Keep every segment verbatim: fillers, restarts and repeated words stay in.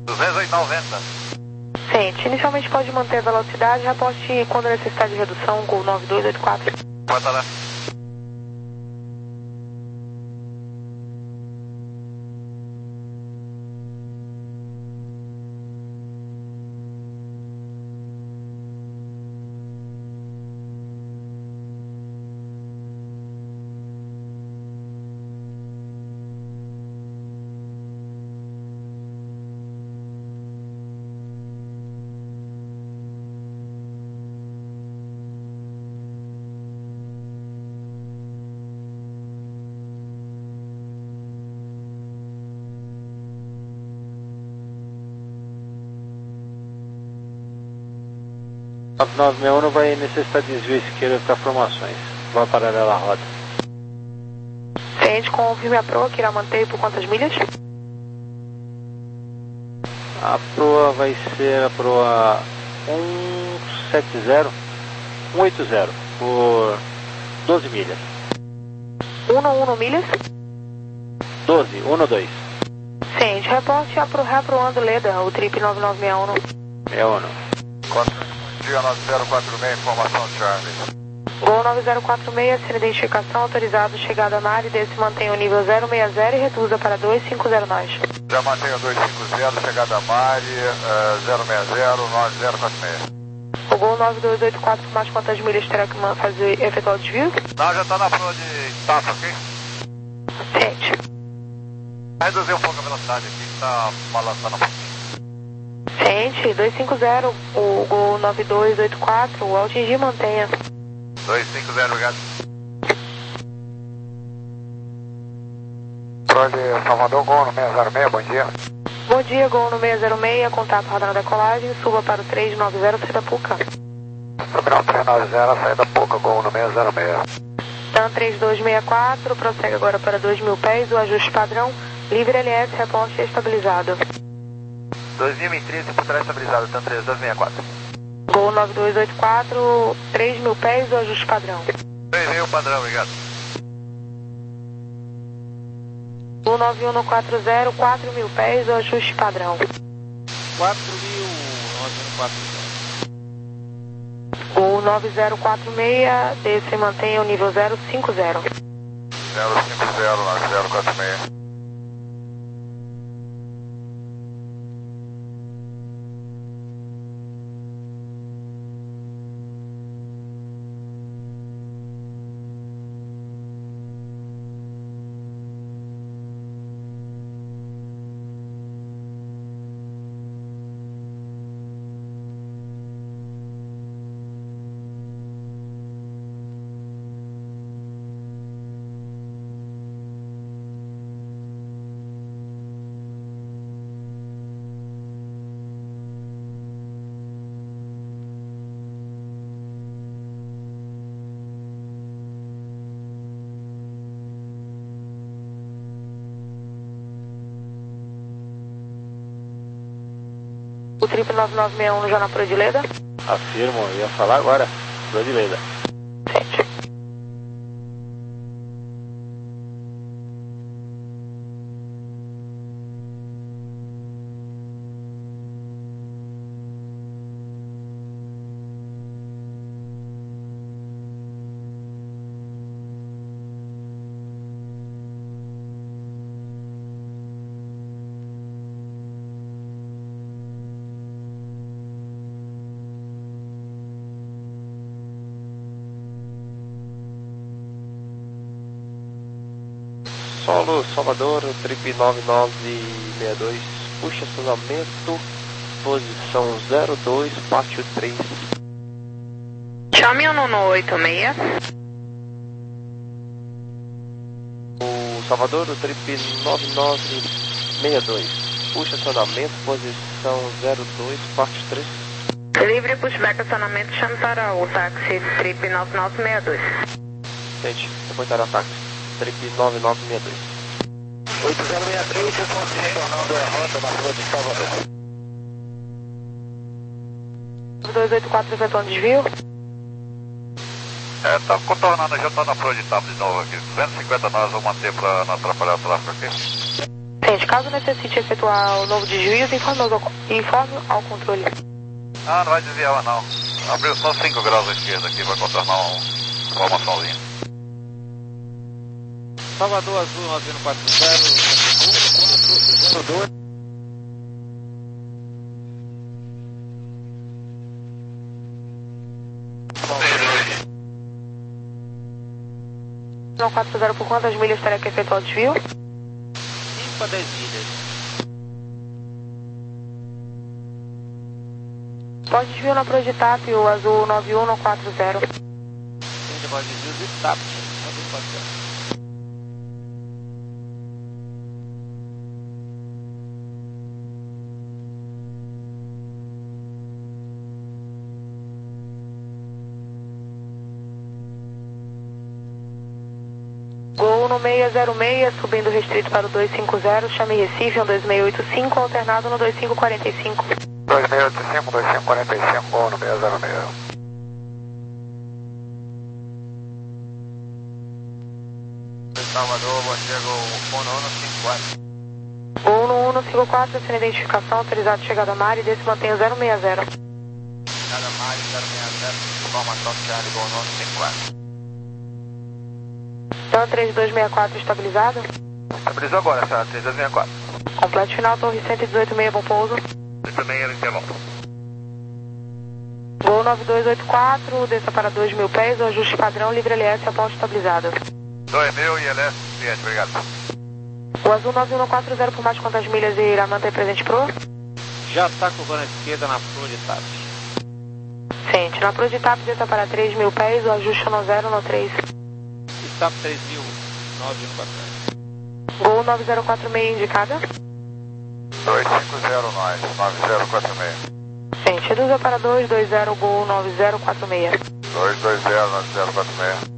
duzentos e noventa. Sente, inicialmente pode manter a velocidade, reporte quando necessitar de redução, Gol nove dois oito quatro. Bota lá. nove nove seis um vai necessitar de desvio esquerdo para formações. Vai paralela à roda. Sente, confirme a proa que irá manter por quantas milhas? A proa vai ser a proa cento e setenta, cento e oitenta por doze milhas. um milhas? doze, um dois. Sente, reporte a pro reproando Leda, o trip nove nove seis um. seis um. Quatro, dia nove zero quatro seis, informação Charlie. Gol nove zero quatro seis, sem identificação, autorizado, chegada na área, desse mantém o nível zero seis zero e reduza para dois cinco zero nós. Já mantenho dois cinco zero, chegada a Mari, uh, zero seis zero nove zero quatro seis. O Gol nove dois oito quatro, mais quantas milhas terá que fazer, efetuar o desvio? Não, já está na proa de Taça, ok? Sente. Reduzir um pouco a velocidade aqui, que está balançando um pouquinho. Sente, dois cinco zero, o Gol nove dois oito quatro, o atingir mantenha. dois cinco zero, obrigado. Proa de Salvador, Gol no seis zero seis, bom dia. Bom dia, Gol no seis zero seis, contato radar na decolagem, suba para o três nove zero, saída Puca. Programa três nove zero, saída Puca, Gol no seis zero seis. TAM três dois seis quatro, prossegue agora para dois mil pés, o ajuste padrão, livre L S, reporte estabilizado. dois mil e trinta, por trás estabilizado, TAM três dois seis quatro. Gol nove dois oito quatro, três mil pés, o ajuste padrão. três mil padrão, obrigado. Gol nove um quatro zero, quatro mil pés, o ajuste padrão. quatro mil, nove um quatro zero. Gol nove zero quatro seis, desse mantenha o nível zero cinco zero. zero cinco zero nove zero quatro seis. O trip nove nove seis um já na proa de Leda? Afirmo, eu ia falar agora. Proa de Leda. Sente. Solo Salvador, trip nove nove seis dois, puxa acionamento, posição zero dois, pátio três. Chame o nono oito seis. O Salvador, trip nove nove seis dois, puxa acionamento, posição zero dois, pátio três. Livre pushback acionamento, chame para o táxi trip nove nove seis dois. Gente, reportar a táxi, trip nove nove seis dois. oito zero seis três, responde retornando a rota na rua de Salvador. dois oito quatro, efetuando desvio. É, tá contornando, já tá na proa de Tabo de novo aqui. duzentos e cinquenta nós vamos manter pra não atrapalhar o tráfego aqui. Sim, Gente, caso necessite efetuar o novo desvio, informe ao, informe ao controle. Ah, não vai desviar não. Abriu só cinco graus à esquerda aqui, vai contornar um, uma maçãozinha. Salvador Azul nove um quatro zero um quatro zero dois. Não quatro zero, por quantas milhas terá que efetuar o desvio? cinco a dez milhas. Pode desvio na Proditap, o azul nove um quatro zero. Gente, pode desvio do TAP. nove um quatro zero. Gol no seis zero seis, subindo restrito para o dois cinco zero, chame Recife, um dois seis oito cinco, alternado no dois cinco quatro cinco. dois seis oito cinco, dois cinco quatro cinco, gol no seis zero seis. Salvador, você gol um um cinco quatro. Gol no um cinco quatro, sem identificação, autorizado chegada a Mari, desse mantenha zero seis zero. Chegada Mari, zero seis zero, informação Charlie, gol no um cinco quatro. Então três dois seis quatro estabilizado. Estabilizou agora, essa três dois seis quatro. Completo final, torre cento e dezoito seis, bom pouso. Também era intervalo. Gol nove dois oito quatro, desça para dois mil pés, o ajuste padrão, livre L S, após estabilizado. dois mil e L S, cliente, obrigado. O azul nove um quatro zero, por mais quantas milhas irá manter presente pro? Já está curvando à esquerda na Proditap. Sente, na Proditap desça para três mil pés, o ajuste no zero no três. TAP três mil, nove um quatro zero. Gol nove zero quatro seis indicada. dois cinco zero nove, nove zero quatro seis. Sente, reduza para dois dois zero, gol nove zero quatro seis. dois dois zero, nove zero quatro seis.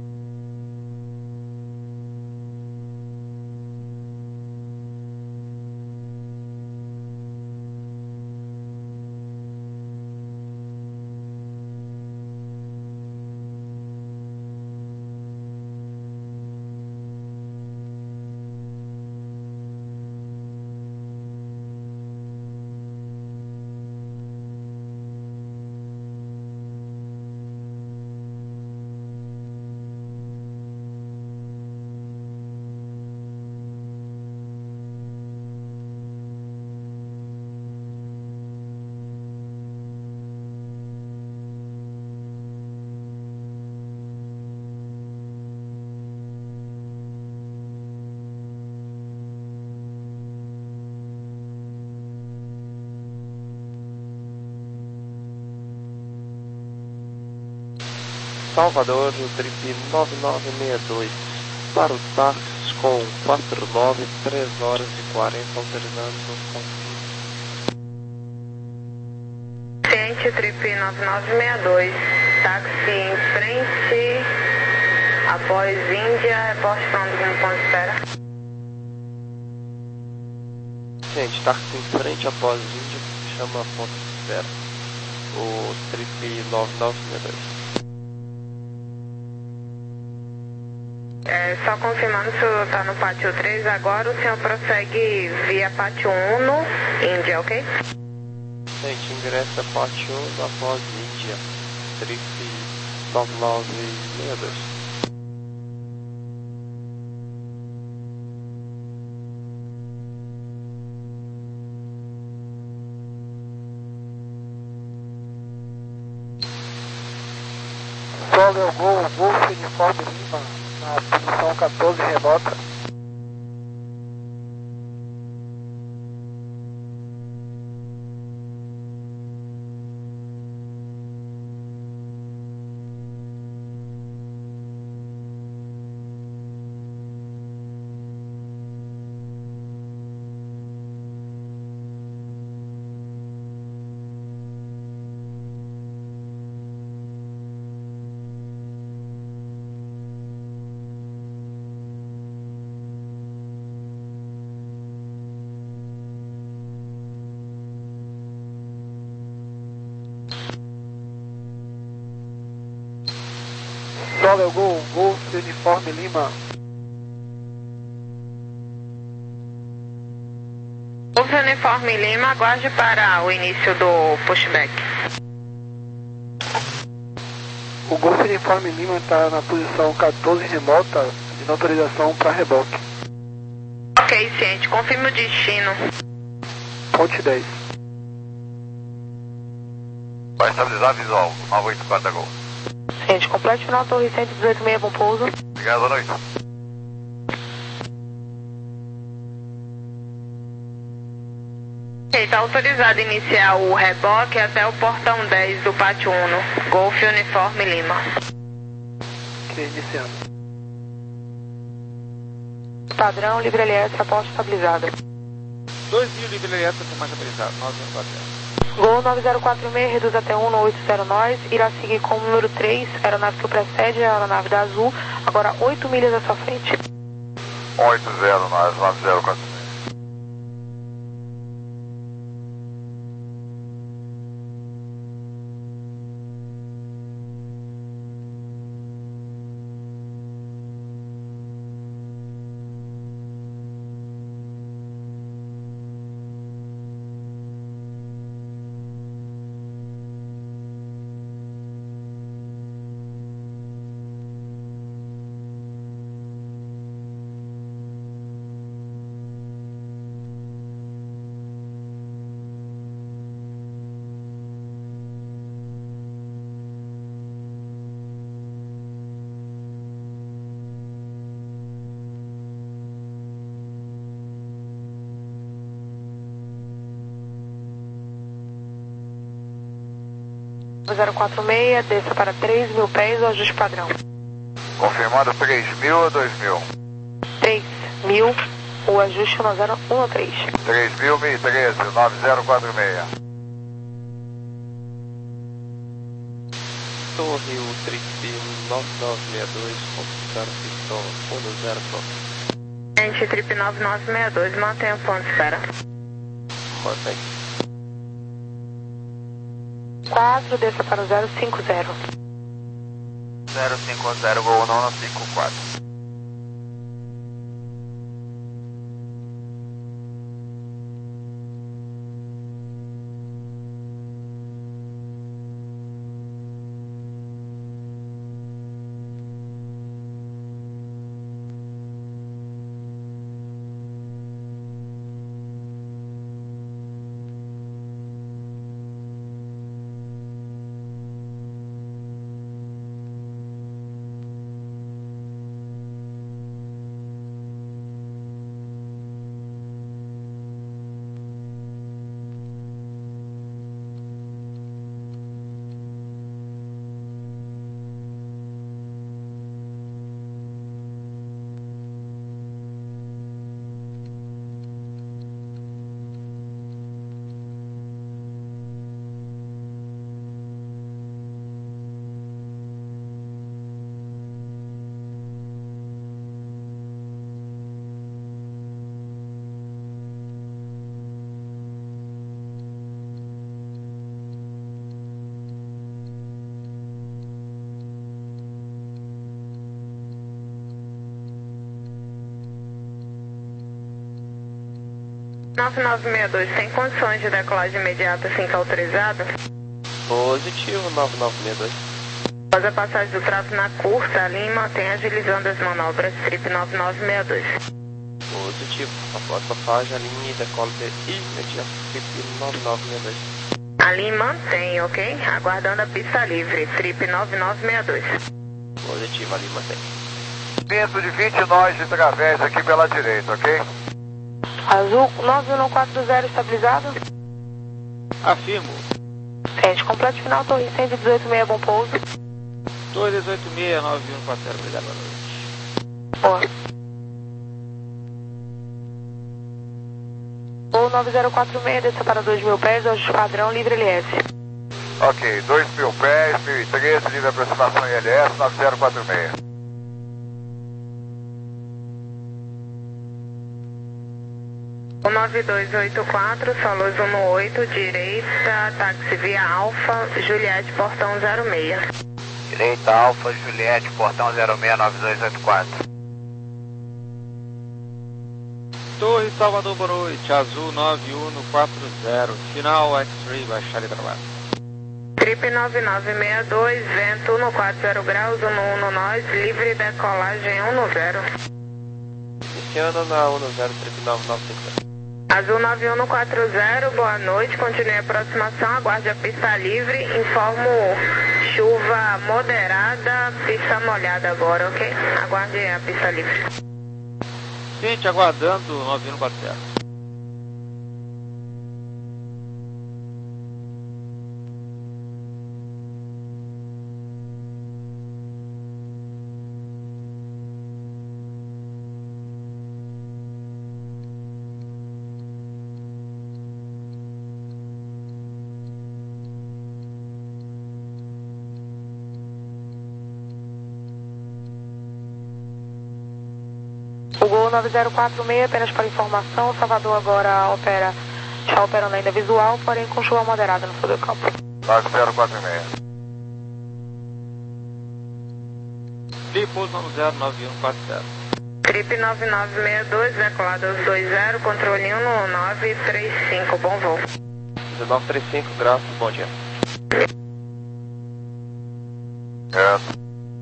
Salvador, trip nove nove seis dois, para o táxi com quatro nove, três horas e quarenta, alternando com Ciente, trip nove nove seis dois, táxi em frente, após Índia, reporte para um ponto de espera. Gente, táxi em frente após Índia, chama ponto de espera. O trip nove nove seis dois. É, só confirmando se o senhor está no pátio três agora, o senhor prossegue via pátio um no Índia, ok? Gente, ingressa pátio um após Índia, trip nove nove seis dois. Sol é o gol, Golf Uniforme Lima, na posição quatorze remota. Sol é o gol, Golf Uniforme Lima. Uniforme Lima, aguarde para o início do pushback. O Golf Uniforme Lima está na posição quatorze remota, de autorização para reboque. Ok, ciente. Confirme o destino. Ponte dez. Vai estabilizar visual, nove oito quatro Gol. Ciente, complete final, torre cento e dezoito meia, bom pouso. Obrigado, boa noite. Ok, está autorizado a iniciar o reboque até o portão dez do pátio um, Golf Uniforme Lima. Ok, iniciando. Padrão, livre L S, aposta estabilizada. dois mil livre L S, com mais estabilizado, nove zero quatro zero. Gol nove zero quatro seis, reduz até um no oito zero nós, irá seguir com o número três, aeronave que o precede, a aeronave da Azul, agora oito milhas à sua frente. oito zero nove, nove zero quatro seis. zero quatro seis, desça para três mil pés, o ajuste padrão. Confirmando três mil ou dois mil? três mil, o ajuste no zero um três. três mil, mil e treze, nove zero quatro seis. Torre, o trip nove nove seis dois, confirmar pistão um zero pronto. Gente, trip nove nove seis dois, mantenha o ponto de espera. Mantém. quatro, desça para o zero cinco zero. zero cinco zero, Gol nono cinco quatro. nove nove seis dois, tem condições de decolagem imediata assim que autorizado? Positivo, nove nove seis dois. Após a passagem do trato na curta, a Lima tem agilizando as manobras, trip nove nove seis dois. Positivo, após passagem, a linha decola de imediato, trip nove nove seis dois. A Lima mantém, ok? Aguardando a pista livre, trip nove nove seis dois. Positivo, a linha mantém. Vento de vinte nós de través aqui pela direita, ok? Azul nove um quatro zero estabilizado. Afirmo. Ciente, completo final, torre cento e dezoito meia, bom pouso. dois dezoito seis, nove um quatro zero, obrigado, boa noite. Boa. Ou nove zero quatro seis, desça para dois mil pés, ajuste padrão, livre L S. Ok, dois mil pés, mil e treze, livre aproximação I L S, nove zero quatro seis. nove dois oito quatro, Solos um oito, direita, táxi via Alfa, Juliette, portão zero seis. Direita, Alfa, Juliette, portão zero seis, nove dois oito quatro. Torre Salvador, boa noite. Azul nove um quatro zero. Final X-Ray, baixar e trabalho. Trip nove nove seis dois, vento um quatro zero graus, um um nós, livre decolagem um zero. Iniciando na um zero, trip nove nove cinco zero. Azul nove um quatro zero, boa noite, continue a aproximação, aguarde a pista livre, informo chuva moderada, pista molhada agora, ok? Aguarde a pista livre. Gente, aguardando nove um quatro zero. O Gol nove zero quatro seis, apenas para informação, Salvador agora opera, está operando ainda visual, porém com chuva moderada no sul do campo. nove zero quatro seis. Trip nove zero nove um quatro zero. Trip nove nove seis dois, decolado aos dois zero, controle um nove três cinco, bom voo. dezenove trinta e cinco graus, bom dia. É.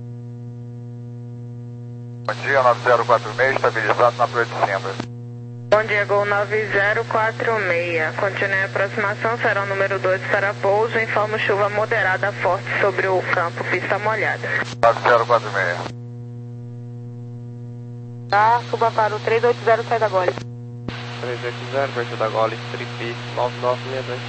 Bom dia, nove zero quatro seis, estabilizado na Praia de Simbra. Bom dia, Gol nove zero quatro seis. Continue a aproximação, será o número dois para pouso. Informo chuva moderada forte sobre o campo, pista molhada. nove zero quatro seis. Tá, suba para o três oito zero, sai da Gole. três oito zero, perto da Gole, trip nove nove seis dois.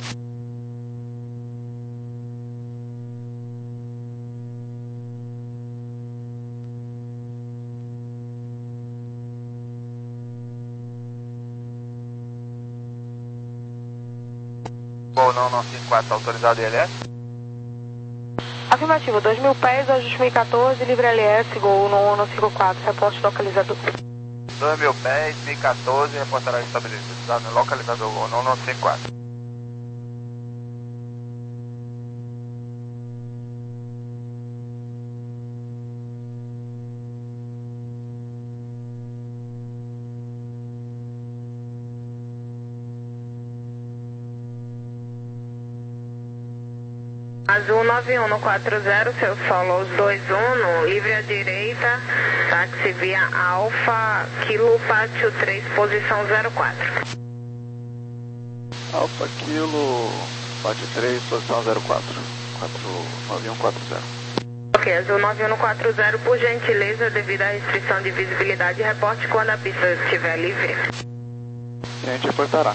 Gol não, não cinco quatro, autorizado I L S? Afirmativo, dois mil pés, ajuste dois mil e quatorze, livre L S, Gol no um cinco quatro, reporte localizador. dois mil pés, dois mil e quatorze, reportará estabilizado no localizador Gol não, não cinco quatro. Azul nove um quatro zero, seu solo aos dois um, livre à direita, táxi via Alfa, Kilo Pátio três, posição zero quatro. Alfa Kilo, Pátio três, posição zero quatro, quatro nove um quatro zero. Ok, Azul nove um quatro zero, por gentileza, devido à restrição de visibilidade, reporte quando a pista estiver livre. E a gente reportará.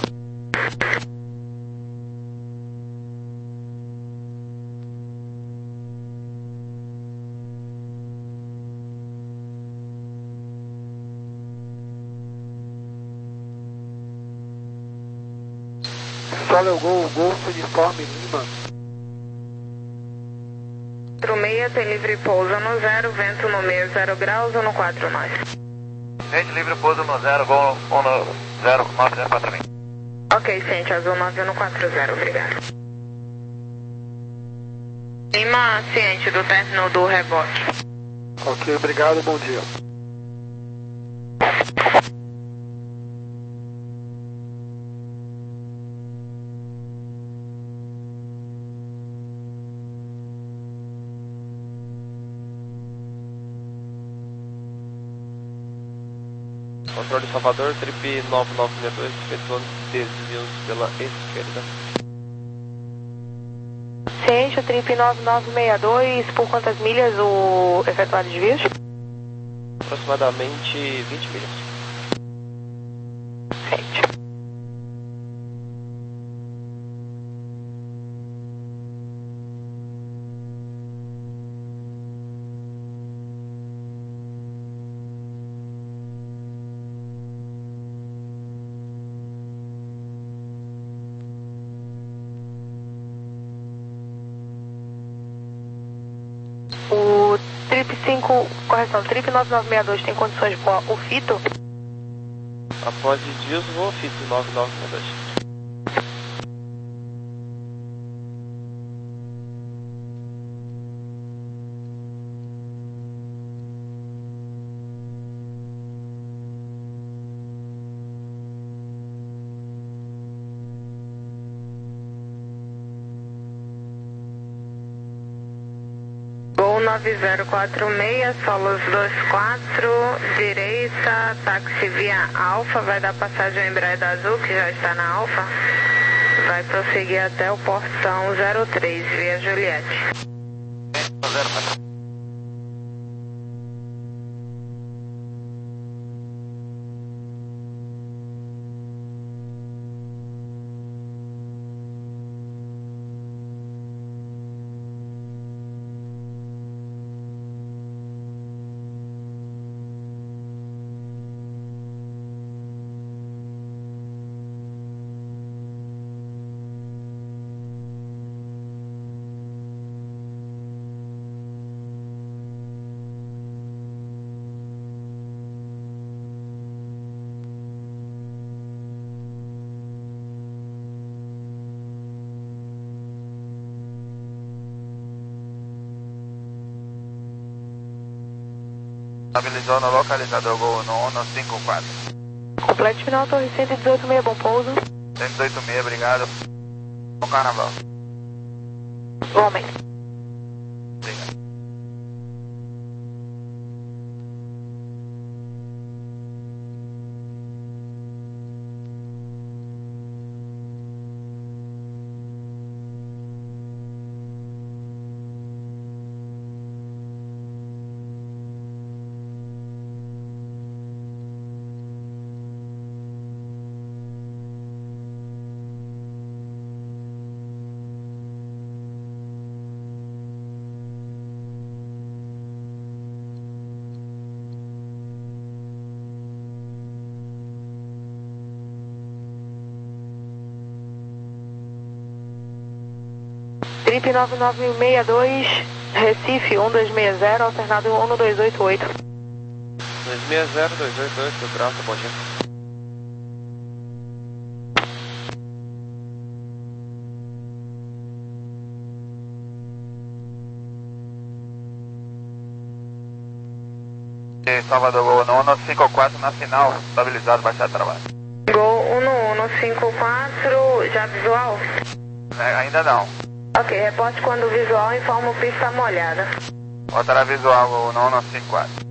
Solo é o Gol, Golfo Uniforme Lima. quatro seis, tem livre pouso no zero, vento no meio, zero graus, um quatro nós. Gente livre, pouso no zero, Gol um zero, nove zero quatro seis. Ok, ciente, Azul nove um quatro zero, obrigado. Lima, ciente do término do rebote. Ok, obrigado, bom dia. Controle Salvador, trip nove nove seis dois, efetuando desvios pela esquerda. Ciente, o trip nove nove seis dois, por quantas milhas o efetuar desvios? Aproximadamente vinte milhas. Ciente. O trip cinco, correção, trip nove nove seis dois tem condições de voar o fito? Após desvios, voo fito nove nove seis dois. nove zero quatro seis, solos dois quatro, direita, táxi via Alfa, vai dar passagem ao Embraer da Azul, que já está na Alfa. Vai prosseguir até o portão zero três, via Juliette. Estabilizou no localizador Gol Nono cinco quatro. Complete final, torre cento e dezoito seis, bom pouso. cento e dezoito seis, obrigado. Bom carnaval. Homem. Obrigado. Trip nove nove seis dois, Recife um dois seis zero, alternado um dois oito oito. dois seis zero, dois oito oito, graça, bom dia. E Salvador Gol Nono cinco quatro na final, estabilizado, baixar trabalho. Gol um um cinco quatro, já visual? É, ainda não. Ok, reporte quando visual, informa pista molhada. Outra visual Gol Nono cinco quatro.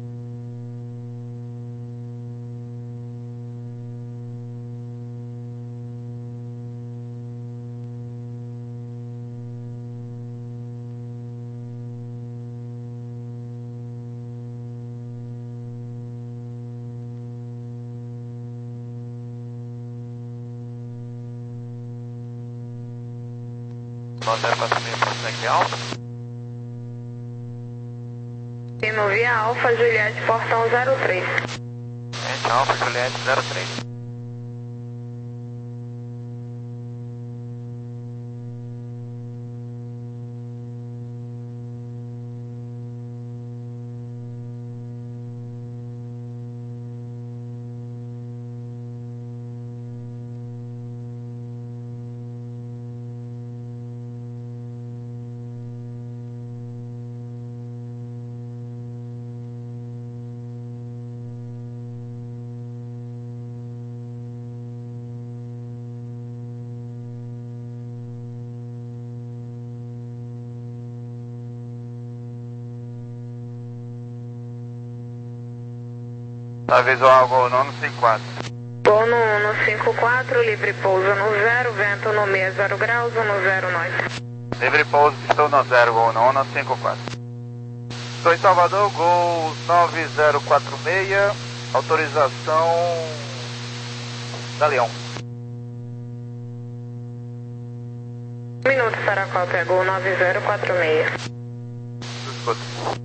nove zero quatro seis, prossegue Alfa. Timo via Alfa, Juliette, portão zero três. Gente, Alfa, Juliette zero três. Tá visual Gol Nono cinco quatro. Gol no um cinco quatro, livre pouso no zero, vento no seis zero graus, no zero nove. Livre pouso, estou no zero, Gol Nono cinco quatro. Estou em Salvador, Gol nove zero quatro seis, autorização da Leão. Um minuto para a cópia, Gol nove zero quatro seis. Escuta.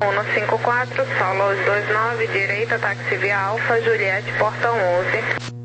um cinco quatro, Solos dois nove, direita, táxi via Alfa, Juliette, portão onze.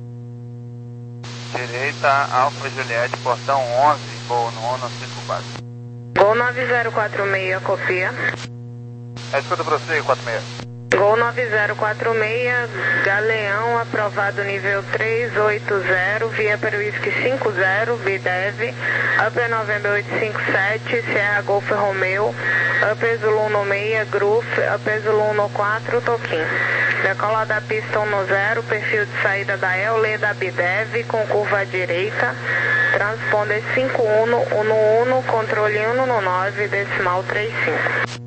Direita, Alfa, Juliette, portão onze, Gol no um cinco quatro. Gol nove zero quatro seis, copia. É, escuta para você, quatro seis. Gol nove zero quatro seis, Galeão, aprovado nível três oito zero, via para o whisky cinco zero, B D E V, Upper November oito cinco sete, Sierra Golf Romeo, Upper Zulu no seis, Groove, Upper Zulu no quatro, Toquim. Decola da pista um no zero, perfil de saída da E L E da B D E V, com curva à direita, transponder cinco um, um no um, controle um no nove, decimal trinta e cinco.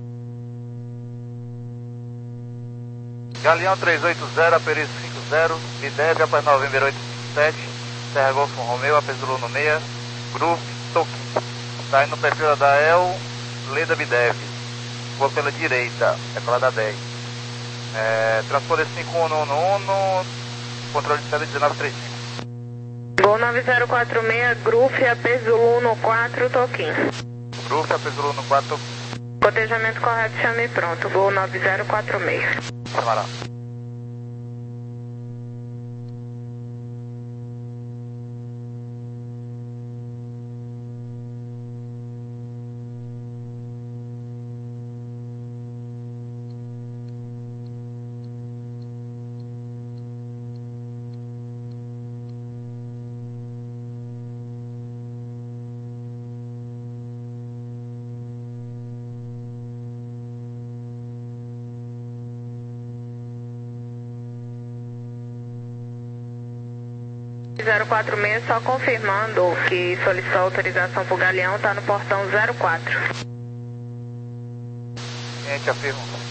Galeão três oito zero, Aperício cinco zero, B D E V, Upper November oito cinco sete, Serra Golf Romeo, Upper Zulu no seis, Groove, Toquim. Tá indo no perfil da E L, Leda B D E V. Vou pela direita, é pela da dez. É, transponder cinco um no um, controle de saída dezenove trinta e cinco. Gol nove zero quatro seis, Groove, Upper Zulu no quatro, Toquim. Groove, Upper Zulu no quatro, Toquim. Cotejamento correto, chame pronto. Gol nove zero quatro seis. Chamará. zero quatro seis, só confirmando que solicitou autorização para o Galeão, está no portão zero quatro. Gente, afirmo.